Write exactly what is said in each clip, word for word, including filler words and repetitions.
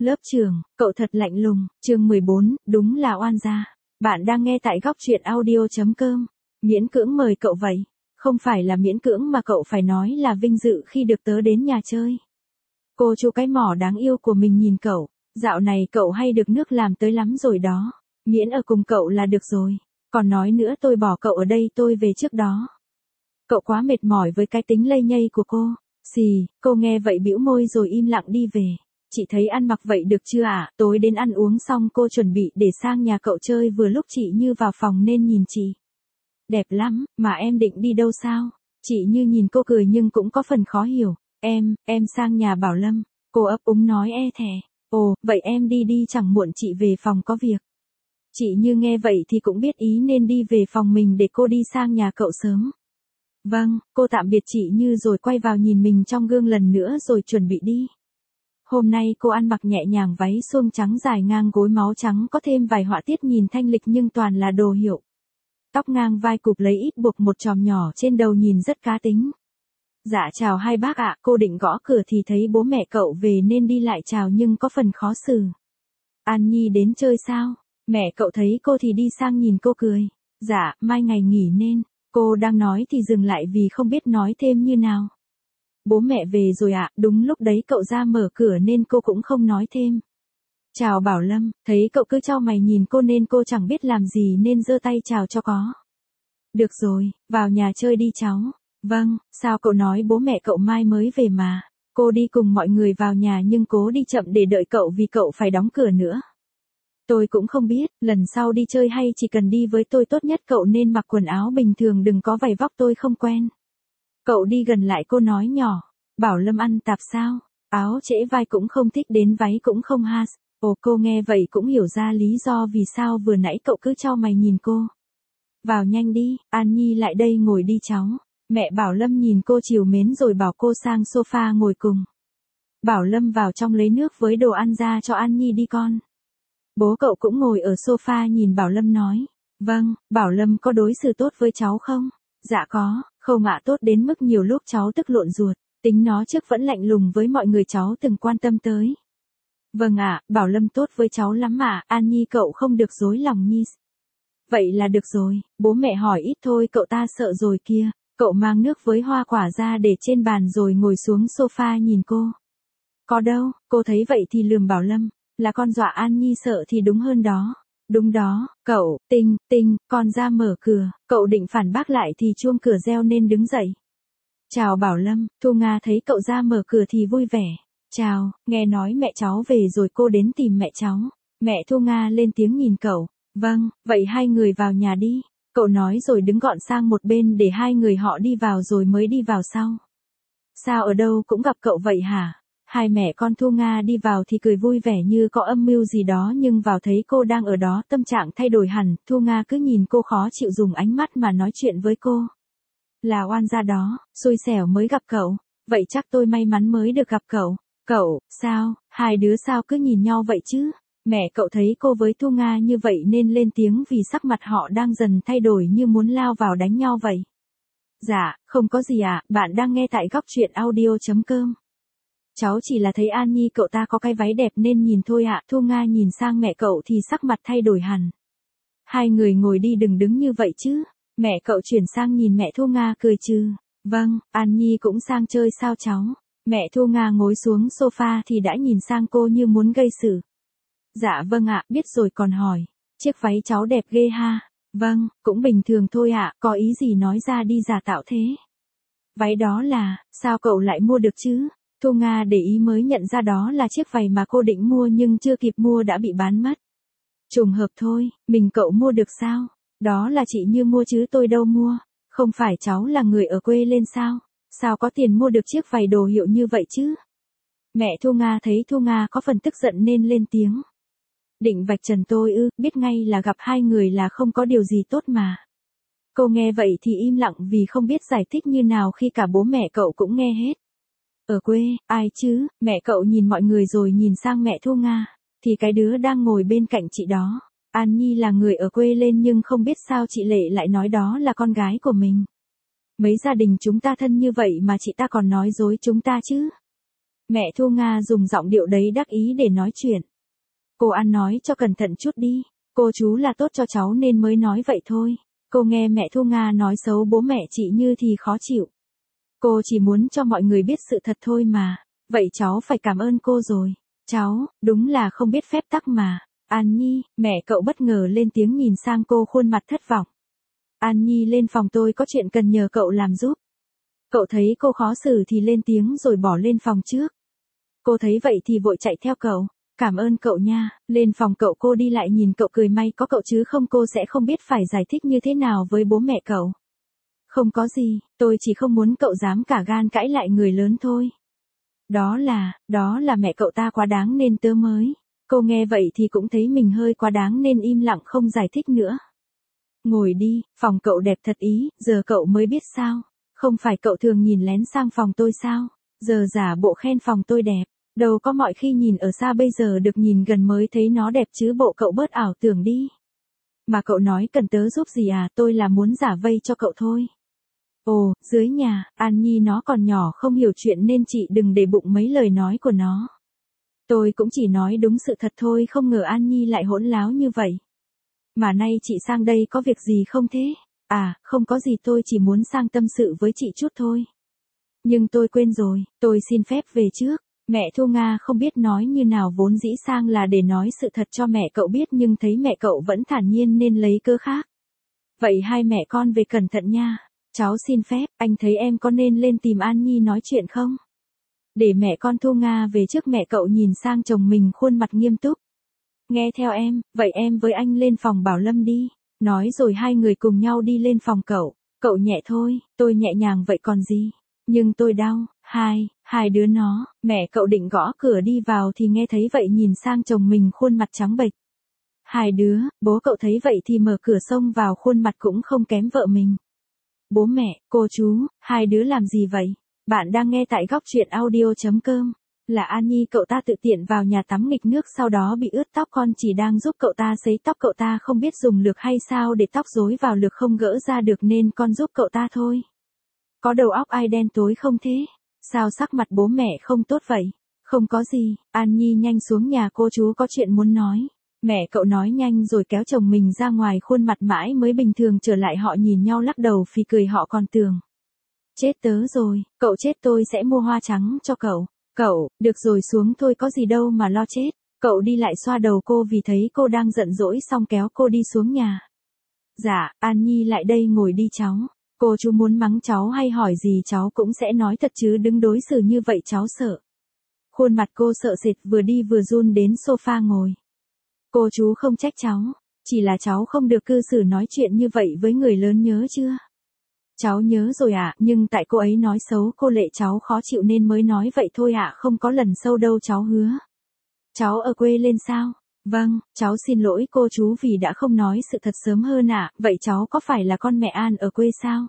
Lớp trưởng, cậu thật lạnh lùng, chương mười bốn, đúng là oan gia. Bạn đang nghe tại góc truyện audio.com. Miễn cưỡng mời cậu vậy. Không phải là miễn cưỡng mà cậu phải nói là vinh dự khi được tớ đến nhà chơi. Cô chú cái mỏ đáng yêu của mình nhìn cậu. Dạo này cậu hay được nước làm tới lắm rồi đó. Miễn ở cùng cậu là được rồi. Còn nói nữa tôi bỏ cậu ở đây tôi về trước đó. Cậu quá mệt mỏi với cái tính lây nhây của cô. Xì, cô nghe vậy bĩu môi rồi im lặng đi về. Chị thấy ăn mặc vậy được chưa ạ? À? Tối đến ăn uống xong cô chuẩn bị để sang nhà cậu chơi vừa lúc chị Như vào phòng nên nhìn chị. Đẹp lắm, mà em định đi đâu sao? Chị Như nhìn cô cười nhưng cũng có phần khó hiểu. Em, em sang nhà Bảo Lâm. Cô ấp úng nói e thè. Ồ, vậy em đi đi chẳng muộn chị về phòng có việc. Chị Như nghe vậy thì cũng biết ý nên đi về phòng mình để cô đi sang nhà cậu sớm. Vâng, cô tạm biệt chị Như rồi quay vào nhìn mình trong gương lần nữa rồi chuẩn bị đi. Hôm nay cô ăn mặc nhẹ nhàng váy suông trắng dài ngang gối máu trắng có thêm vài họa tiết nhìn thanh lịch nhưng toàn là đồ hiệu. Tóc ngang vai cụp lấy ít buộc một chòm nhỏ trên đầu nhìn rất cá tính. Dạ chào hai bác ạ, cô định gõ cửa thì thấy bố mẹ cậu về nên đi lại chào nhưng có phần khó xử. An Nhi đến chơi sao? Mẹ cậu thấy cô thì đi sang nhìn cô cười. Dạ, mai ngày nghỉ nên. Cô đang nói thì dừng lại vì không biết nói thêm như nào. Bố mẹ về rồi ạ, à, đúng lúc đấy cậu ra mở cửa nên cô cũng không nói thêm. Chào Bảo Lâm, thấy cậu cứ chau mày nhìn cô nên cô chẳng biết làm gì nên giơ tay chào cho có. Được rồi, vào nhà chơi đi cháu. Vâng, sao cậu nói bố mẹ cậu mai mới về mà. Cô đi cùng mọi người vào nhà nhưng cố đi chậm để đợi cậu vì cậu phải đóng cửa nữa. Tôi cũng không biết, lần sau đi chơi hay chỉ cần đi với tôi tốt nhất cậu nên mặc quần áo bình thường đừng có vảy vóc tôi không quen. Cậu đi gần lại cô nói nhỏ, Bảo Lâm ăn tạp sao, áo trễ vai cũng không thích đến váy cũng không has. Ồ cô nghe vậy cũng hiểu ra lý do vì sao vừa nãy cậu cứ chau mày nhìn cô. Vào nhanh đi, An Nhi lại đây ngồi đi cháu. Mẹ Bảo Lâm nhìn cô trìu mến rồi bảo cô sang sofa ngồi cùng. Bảo Lâm vào trong lấy nước với đồ ăn ra cho An Nhi đi con. Bố cậu cũng ngồi ở sofa nhìn Bảo Lâm nói. Vâng, Bảo Lâm có đối xử tốt với cháu không? Dạ có, không ạ tốt đến mức nhiều lúc cháu tức lộn ruột. Tính nó trước vẫn lạnh lùng với mọi người cháu từng quan tâm tới. Vâng ạ, Bảo Lâm tốt với cháu lắm ạ, An Nhi cậu không được dối lòng Nhi. Vậy là được rồi, bố mẹ hỏi ít thôi cậu ta sợ rồi kia. Cậu mang nước với hoa quả ra để trên bàn rồi ngồi xuống sofa nhìn cô. Có đâu, cô thấy vậy thì lườm Bảo Lâm. Là con dọa An Nhi sợ thì đúng hơn đó. Đúng đó, cậu, Tinh, Tinh, con ra mở cửa, cậu định phản bác lại thì chuông cửa reo nên đứng dậy. Chào Bảo Lâm, Thu Nga thấy cậu ra mở cửa thì vui vẻ. Chào, nghe nói mẹ cháu về rồi cô đến tìm mẹ cháu. Mẹ Thu Nga lên tiếng nhìn cậu. Vâng, vậy hai người vào nhà đi. Cậu nói rồi đứng gọn sang một bên để hai người họ đi vào rồi mới đi vào sau. Sao ở đâu cũng gặp cậu vậy hả? Hai mẹ con Thu Nga đi vào thì cười vui vẻ như có âm mưu gì đó nhưng vào thấy cô đang ở đó tâm trạng thay đổi hẳn, Thu Nga cứ nhìn cô khó chịu dùng ánh mắt mà nói chuyện với cô. Là oan gia đó, xui xẻo mới gặp cậu, vậy chắc tôi may mắn mới được gặp cậu. Cậu, sao, hai đứa sao cứ nhìn nhau vậy chứ? Mẹ cậu thấy cô với Thu Nga như vậy nên lên tiếng vì sắc mặt họ đang dần thay đổi như muốn lao vào đánh nhau vậy. Dạ, không có gì ạ, à, bạn đang nghe tại góc truyện audio.com. Cháu chỉ là thấy An Nhi cậu ta có cái váy đẹp nên nhìn thôi ạ. À. Thu Nga nhìn sang mẹ cậu thì sắc mặt thay đổi hẳn. Hai người ngồi đi đừng đứng như vậy chứ. Mẹ cậu chuyển sang nhìn mẹ Thu Nga cười trừ. Vâng, An Nhi cũng sang chơi sao cháu. Mẹ Thu Nga ngồi xuống sofa thì đã nhìn sang cô như muốn gây sự. Dạ vâng ạ, biết rồi còn hỏi. Chiếc váy cháu đẹp ghê ha. Vâng, cũng bình thường thôi ạ, có ý gì nói ra đi giả tạo thế. Váy đó là, sao cậu lại mua được chứ? Thu Nga để ý mới nhận ra đó là chiếc váy mà cô định mua nhưng chưa kịp mua đã bị bán mất. Trùng hợp thôi, mình cậu mua được sao? Đó là chị Như mua chứ tôi đâu mua. Không phải cháu là người ở quê lên sao? Sao có tiền mua được chiếc váy đồ hiệu như vậy chứ? Mẹ Thu Nga thấy Thu Nga có phần tức giận nên lên tiếng. Định vạch trần tôi ư, biết ngay là gặp hai người là không có điều gì tốt mà. Cô nghe vậy thì im lặng vì không biết giải thích như nào khi cả bố mẹ cậu cũng nghe hết. Ở quê, ai chứ, mẹ cậu nhìn mọi người rồi nhìn sang mẹ Thu Nga, thì cái đứa đang ngồi bên cạnh chị đó. An Nhi là người ở quê lên nhưng không biết sao chị Lệ lại nói đó là con gái của mình. Mấy gia đình chúng ta thân như vậy mà chị ta còn nói dối chúng ta chứ. Mẹ Thu Nga dùng giọng điệu đấy đắc ý để nói chuyện. Cô ăn nói cho cẩn thận chút đi, cô chú là tốt cho cháu nên mới nói vậy thôi. Cô nghe mẹ Thu Nga nói xấu bố mẹ chị Như thì khó chịu. Cô chỉ muốn cho mọi người biết sự thật thôi mà, vậy cháu phải cảm ơn cô rồi. Cháu, đúng là không biết phép tắc mà. An Nhi, mẹ cậu bất ngờ lên tiếng nhìn sang cô khuôn mặt thất vọng. An Nhi lên phòng tôi có chuyện cần nhờ cậu làm giúp. Cậu thấy cô khó xử thì lên tiếng rồi bỏ lên phòng trước. Cô thấy vậy thì vội chạy theo cậu. Cảm ơn cậu nha, lên phòng cậu cô đi lại nhìn cậu cười may có cậu chứ không cô sẽ không biết phải giải thích như thế nào với bố mẹ cậu. Không có gì, tôi chỉ không muốn cậu dám cả gan cãi lại người lớn thôi. Đó là, đó là mẹ cậu ta quá đáng nên tớ mới. Cô nghe vậy thì cũng thấy mình hơi quá đáng nên im lặng không giải thích nữa. Ngồi đi, phòng cậu đẹp thật ý, giờ cậu mới biết sao. Không phải cậu thường nhìn lén sang phòng tôi sao? Giờ giả bộ khen phòng tôi đẹp. Đâu có mọi khi nhìn ở xa bây giờ được nhìn gần mới thấy nó đẹp chứ bộ cậu bớt ảo tưởng đi. Mà cậu nói cần tớ giúp gì à, tôi là muốn giả vây cho cậu thôi. Ồ, dưới nhà, An Nhi nó còn nhỏ không hiểu chuyện nên chị đừng để bụng mấy lời nói của nó. Tôi cũng chỉ nói đúng sự thật thôi không ngờ An Nhi lại hỗn láo như vậy. Mà nay chị sang đây có việc gì không thế? À, không có gì tôi chỉ muốn sang tâm sự với chị chút thôi. Nhưng tôi quên rồi, tôi xin phép về trước. Mẹ Thu Nga không biết nói như nào vốn dĩ sang là để nói sự thật cho mẹ cậu biết nhưng thấy mẹ cậu vẫn thản nhiên nên lấy cớ khác. Vậy hai mẹ con về cẩn thận nha. Cháu xin phép, anh thấy em có nên lên tìm An Nhi nói chuyện không? Để mẹ con Thu Nga về trước mẹ cậu nhìn sang chồng mình khuôn mặt nghiêm túc. Nghe theo em, vậy em với anh lên phòng Bảo Lâm đi. Nói rồi hai người cùng nhau đi lên phòng cậu. Cậu nhẹ thôi, tôi nhẹ nhàng vậy còn gì. Nhưng tôi đau, hai, hai đứa nó, mẹ cậu định gõ cửa đi vào thì nghe thấy vậy nhìn sang chồng mình khuôn mặt trắng bệch. Hai đứa, bố cậu thấy vậy thì mở cửa xông vào khuôn mặt cũng không kém vợ mình. Bố mẹ, cô chú, hai đứa làm gì vậy? Bạn đang nghe tại góc truyện audio chấm com. Là An Nhi cậu ta tự tiện vào nhà tắm nghịch nước sau đó bị ướt tóc con chỉ đang giúp cậu ta sấy tóc cậu ta không biết dùng lược hay sao để tóc rối vào lược không gỡ ra được nên con giúp cậu ta thôi. Có đầu óc ai đen tối không thế? Sao sắc mặt bố mẹ không tốt vậy? Không có gì, An Nhi nhanh xuống nhà cô chú có chuyện muốn nói. Mẹ cậu nói nhanh rồi kéo chồng mình ra ngoài khuôn mặt mãi mới bình thường trở lại họ nhìn nhau lắc đầu phì cười họ còn tưởng. Chết tớ rồi, cậu chết tôi sẽ mua hoa trắng cho cậu. Cậu, được rồi xuống thôi có gì đâu mà lo chết. Cậu đi lại xoa đầu cô vì thấy cô đang giận dỗi xong kéo cô đi xuống nhà. Dạ, An Nhi lại đây ngồi đi cháu. Cô chú muốn mắng cháu hay hỏi gì cháu cũng sẽ nói thật chứ đứng đối xử như vậy cháu sợ. Khuôn mặt cô sợ sệt vừa đi vừa run đến sofa ngồi. Cô chú không trách cháu, chỉ là cháu không được cư xử nói chuyện như vậy với người lớn nhớ chưa? Cháu nhớ rồi ạ, à, nhưng tại cô ấy nói xấu cô Lệ cháu khó chịu nên mới nói vậy thôi ạ, à, không có lần sau đâu cháu hứa. Cháu ở quê lên sao? Vâng, cháu xin lỗi cô chú vì đã không nói sự thật sớm hơn ạ, à, vậy cháu có phải là con mẹ An ở quê sao?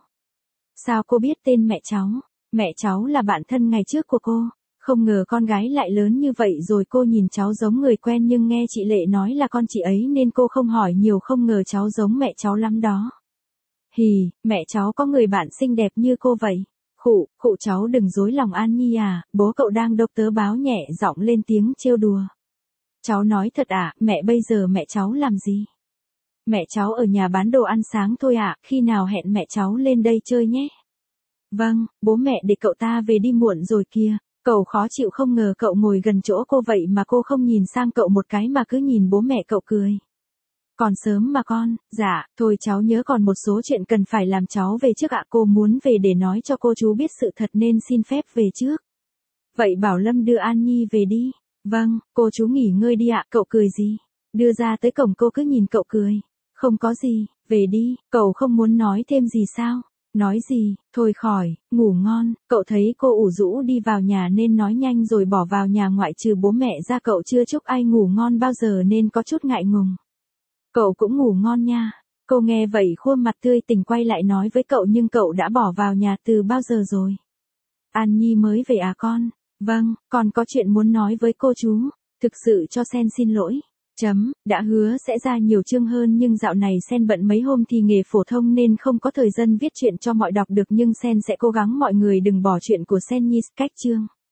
Sao cô biết tên mẹ cháu? Mẹ cháu là bạn thân ngày trước của cô. Không ngờ con gái lại lớn như vậy rồi cô nhìn cháu giống người quen nhưng nghe chị Lệ nói là con chị ấy nên cô không hỏi nhiều không ngờ cháu giống mẹ cháu lắm đó. Hì, mẹ cháu có người bạn xinh đẹp như cô vậy. Khụ, khụ cháu đừng dối lòng An Nhi à, bố cậu đang đọc tớ báo nhẹ giọng lên tiếng trêu đùa. Cháu nói thật à, mẹ bây giờ mẹ cháu làm gì? Mẹ cháu ở nhà bán đồ ăn sáng thôi ạ, à, khi nào hẹn mẹ cháu lên đây chơi nhé. Vâng, bố mẹ để cậu ta về đi muộn rồi kìa. Cậu khó chịu không ngờ cậu ngồi gần chỗ cô vậy mà cô không nhìn sang cậu một cái mà cứ nhìn bố mẹ cậu cười. Còn sớm mà con, dạ, thôi cháu nhớ còn một số chuyện cần phải làm cháu về trước ạ. Cô muốn về để nói cho cô chú biết sự thật nên xin phép về trước. Vậy Bảo Lâm đưa An Nhi về đi. Vâng, cô chú nghỉ ngơi đi ạ. Cậu cười gì? Đưa ra tới cổng cô cứ nhìn cậu cười. Không có gì, về đi, cậu không muốn nói thêm gì sao? Nói gì, thôi khỏi, ngủ ngon, cậu thấy cô ủ rũ đi vào nhà nên nói nhanh rồi bỏ vào nhà ngoại trừ bố mẹ ra cậu chưa chúc ai ngủ ngon bao giờ nên có chút ngại ngùng. Cậu cũng ngủ ngon nha. Cô nghe vậy khuôn mặt tươi tỉnh quay lại nói với cậu nhưng cậu đã bỏ vào nhà từ bao giờ rồi? An Nhi mới về à con? Vâng, con có chuyện muốn nói với cô chú. Thực sự cho Sen xin lỗi. Chấm, đã hứa sẽ ra nhiều chương hơn nhưng dạo này Sen bận mấy hôm thì nghề phổ thông nên không có thời gian viết chuyện cho mọi đọc được nhưng Sen sẽ cố gắng mọi người đừng bỏ chuyện của Sen Nhi cách chương.